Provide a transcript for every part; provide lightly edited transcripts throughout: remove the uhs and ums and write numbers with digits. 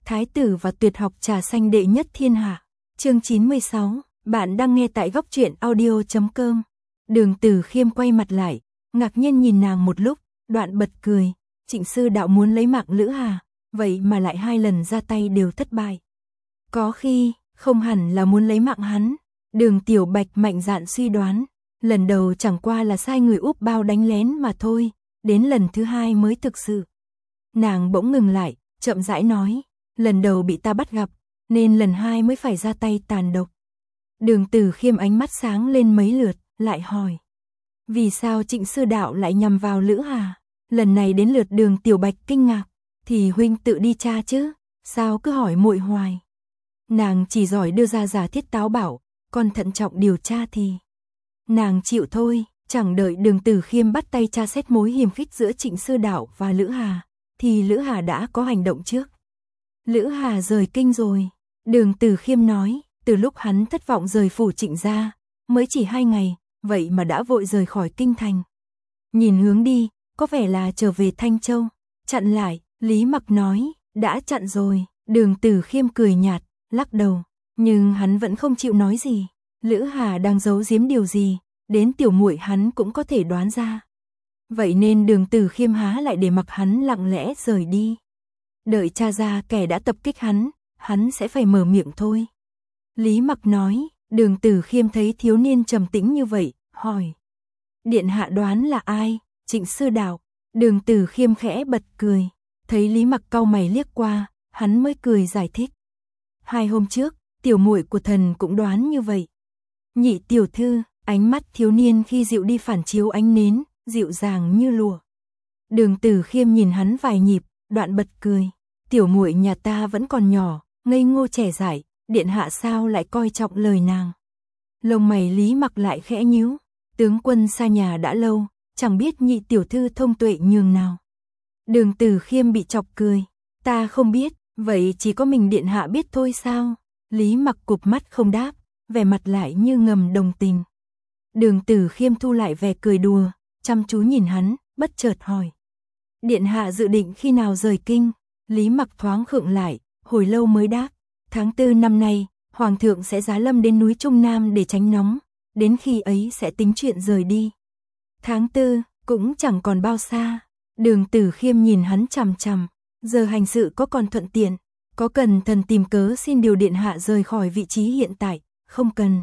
Thái tử và tuyệt học trà xanh đệ nhất thiên hạ. Chương 96, bạn đang nghe tại góc truyện audio.com. Đường Tử Khiêm quay mặt lại, ngạc nhiên nhìn nàng một lúc, đoạn bật cười. Trịnh sư đạo muốn lấy mạng Lữ Hà, vậy mà lại 2 lần ra tay đều thất bại. Có khi, không hẳn là muốn lấy mạng hắn. Đường Tiểu Bạch mạnh dạn suy đoán, lần đầu chẳng qua là sai người úp bao đánh lén mà thôi, đến lần thứ 2 mới thực sự. Nàng bỗng ngừng lại, chậm rãi nói, lần đầu bị ta bắt gặp, nên lần 2 mới phải ra tay tàn độc. Đường Tử Khiêm ánh mắt sáng lên mấy lượt, lại hỏi, vì sao Trịnh sư đạo lại nhằm vào Lữ Hà? Lần này đến lượt Đường Tiểu Bạch kinh ngạc, thì huynh tự đi tra chứ, sao cứ hỏi muội hoài. Nàng chỉ giỏi đưa ra giả thiết táo bảo, còn thận trọng điều tra thì nàng chịu thôi. Chẳng đợi Đường Tử Khiêm bắt tay tra xét mối hiềm khích giữa Trịnh sư đạo và Lữ Hà, thì Lữ Hà đã có hành động trước. Lữ Hà rời kinh rồi. Đường Tử Khiêm nói, từ lúc hắn thất vọng rời phủ Trịnh ra, mới chỉ 2 ngày, vậy mà đã vội rời khỏi kinh thành. Nhìn hướng đi, có vẻ là trở về Thanh Châu. Chặn lại, Lý Mặc nói, đã chặn rồi. Đường Tử Khiêm cười nhạt, lắc đầu, nhưng hắn vẫn không chịu nói gì. Lữ Hà đang giấu giếm điều gì, đến tiểu muội hắn cũng có thể đoán ra. Vậy nên Đường Tử Khiêm há lại để mặc hắn lặng lẽ rời đi. Đợi tra ra kẻ đã tập kích hắn sẽ phải mở miệng thôi. Lý Mặc nói. Đường Tử Khiêm thấy thiếu niên trầm tĩnh như vậy, hỏi, điện hạ đoán là ai? Trịnh sư đạo. Đường Tử Khiêm khẽ bật cười, thấy Lý Mặc cau mày liếc qua, hắn mới cười giải thích, 2 hôm trước, tiểu muội của thần cũng đoán như vậy. Nhị tiểu thư. Ánh mắt thiếu niên khi dịu đi phản chiếu ánh nến, dịu dàng như lụa. Đường Tử Khiêm nhìn hắn vài nhịp, đoạn bật cười, tiểu muội nhà ta vẫn còn nhỏ, ngây ngô trẻ dại, điện hạ sao lại coi trọng lời nàng. Lông mày Lý Mặc lại khẽ nhíu, tướng quân xa nhà đã lâu, chẳng biết nhị tiểu thư thông tuệ nhường nào. Đường Tử Khiêm bị chọc cười, ta không biết, vậy chỉ có mình điện hạ biết thôi sao? Lý Mặc cụp mắt không đáp, vẻ mặt lại như ngầm đồng tình. Đường Tử Khiêm thu lại vẻ cười đùa, chăm chú nhìn hắn, bất chợt hỏi, điện hạ dự định khi nào rời kinh? Lý Mặc thoáng khựng lại, hồi lâu mới đáp, tháng 4 năm nay, hoàng thượng sẽ giá lâm đến núi Trung Nam để tránh nóng, đến khi ấy sẽ tính chuyện rời đi. Tháng 4, cũng chẳng còn bao xa. Đường Tử Khiêm nhìn hắn chằm chằm, giờ hành sự có còn thuận tiện, có cần thần tìm cớ xin điều điện hạ rời khỏi vị trí hiện tại, không cần.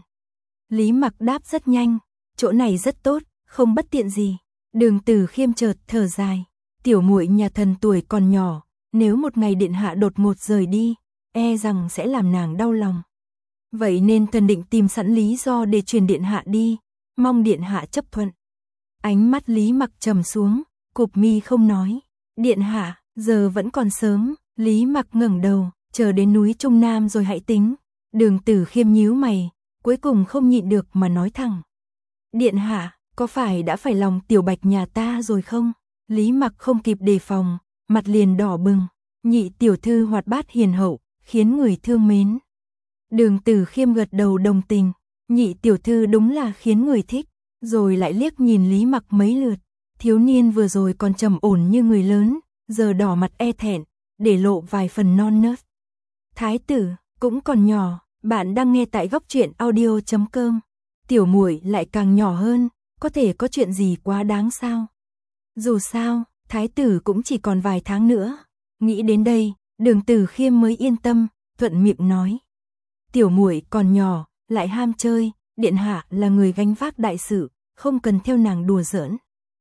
Lý Mặc đáp rất nhanh, chỗ này rất tốt, không bất tiện gì. Đường Tử Khiêm chợt thở dài, tiểu muội nhà thần tuổi còn nhỏ, nếu một ngày điện hạ đột ngột rời đi, e rằng sẽ làm nàng đau lòng. Vậy nên thần định tìm sẵn lý do để truyền điện hạ đi, mong điện hạ chấp thuận. Ánh mắt Lý Mặc trầm xuống, cụp mi không nói. Điện hạ, giờ vẫn còn sớm. Lý Mặc ngẩng đầu, chờ đến núi Trung Nam rồi hãy tính. Đường Tử Khiêm nhíu mày, cuối cùng không nhịn được mà nói thẳng, điện hạ, có phải đã phải lòng Tiểu Bạch nhà ta rồi không? Lý Mặc không kịp đề phòng, mặt liền đỏ bừng. Nhị tiểu thư hoạt bát hiền hậu, khiến người thương mến. Đường Tử Khiêm gật đầu đồng tình, nhị tiểu thư đúng là khiến người thích, rồi lại liếc nhìn Lý Mặc mấy lượt. Thiếu niên vừa rồi còn trầm ổn như người lớn, giờ đỏ mặt e thẹn, để lộ vài phần non nớt. Thái tử, cũng còn nhỏ. Bạn đang nghe tại góc truyện audio.com. Tiểu muội lại càng nhỏ hơn, có thể có chuyện gì quá đáng sao? Dù sao, thái tử cũng chỉ còn vài tháng nữa. Nghĩ đến đây, Đường Tử Khiêm mới yên tâm, thuận miệng nói, tiểu muội còn nhỏ, lại ham chơi, điện hạ là người gánh vác đại sự, không cần theo nàng đùa giỡn.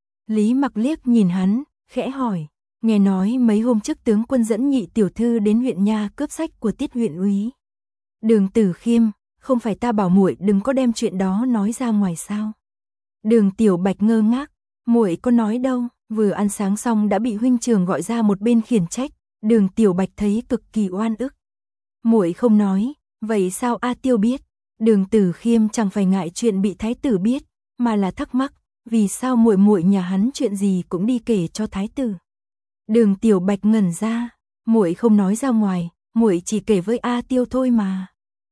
Lý Mặc liếc nhìn hắn, khẽ hỏi, nghe nói mấy hôm trước tướng quân dẫn nhị tiểu thư đến huyện nha cướp sách của Tiết huyện úy. Đường Tử Khiêm, không phải ta bảo muội đừng có đem chuyện đó nói ra ngoài sao? Đường Tiểu Bạch ngơ ngác, muội có nói đâu, vừa ăn sáng xong đã bị huynh trưởng gọi ra một bên khiển trách. Đường Tiểu Bạch thấy cực kỳ oan ức. Muội không nói, vậy sao A Tiêu biết? Đường Tử Khiêm chẳng phải ngại chuyện bị thái tử biết, mà là thắc mắc, vì sao muội muội nhà hắn chuyện gì cũng đi kể cho thái tử. Đường Tiểu Bạch ngẩn ra, muội không nói ra ngoài, muội chỉ kể với A Tiêu thôi mà.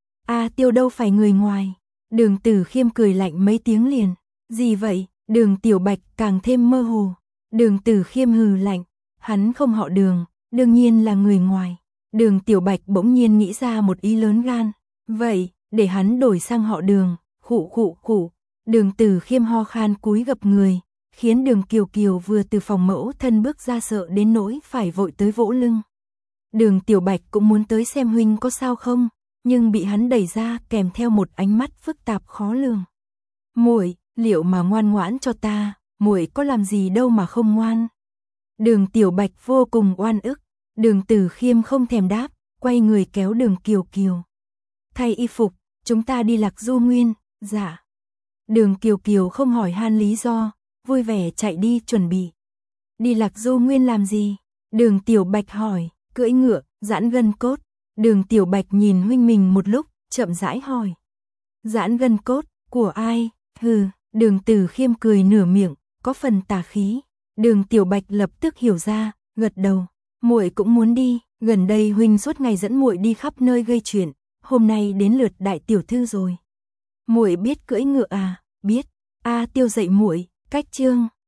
A Tiêu đâu phải người ngoài. Đường Tử Khiêm cười lạnh mấy tiếng liền. Gì vậy? Đường Tiểu Bạch càng thêm mơ hồ. Đường Tử Khiêm hừ lạnh, hắn không họ Đường, đương nhiên là người ngoài. Đường Tiểu Bạch bỗng nhiên nghĩ ra một ý lớn gan. Vậy, để hắn đổi sang họ Đường. Khụ khụ khụ. Đường Tử Khiêm ho khan cúi gập người, khiến Đường Kiều Kiều vừa từ phòng mẫu thân bước ra sợ đến nỗi phải vội tới vỗ lưng. Đường Tiểu Bạch cũng muốn tới xem huynh có sao không, nhưng bị hắn đẩy ra kèm theo một ánh mắt phức tạp khó lường. Muội, liệu mà ngoan ngoãn cho ta, muội có làm gì đâu mà không ngoan. Đường Tiểu Bạch vô cùng oan ức. Đường Tử Khiêm không thèm đáp, quay người kéo Đường Kiều Kiều. Thay y phục, chúng ta đi Lạc Du Nguyên. Dạ. Đường Kiều Kiều không hỏi han lý do, vui vẻ chạy đi chuẩn bị. Đi Lạc Du Nguyên làm gì? Đường Tiểu Bạch hỏi. Cưỡi ngựa, giãn gân cốt. Đường Tiểu Bạch nhìn huynh mình một lúc, chậm rãi hỏi. Giãn gân cốt, của ai? Hừ, Đường Tử Khiêm cười nửa miệng, có phần tà khí. Đường Tiểu Bạch lập tức hiểu ra, gật đầu. Muội cũng muốn đi, gần đây huynh suốt ngày dẫn muội đi khắp nơi gây chuyện, hôm nay đến lượt đại tiểu thư rồi. Muội biết cưỡi ngựa à? Biết. A Tiêu dạy muội, cách chương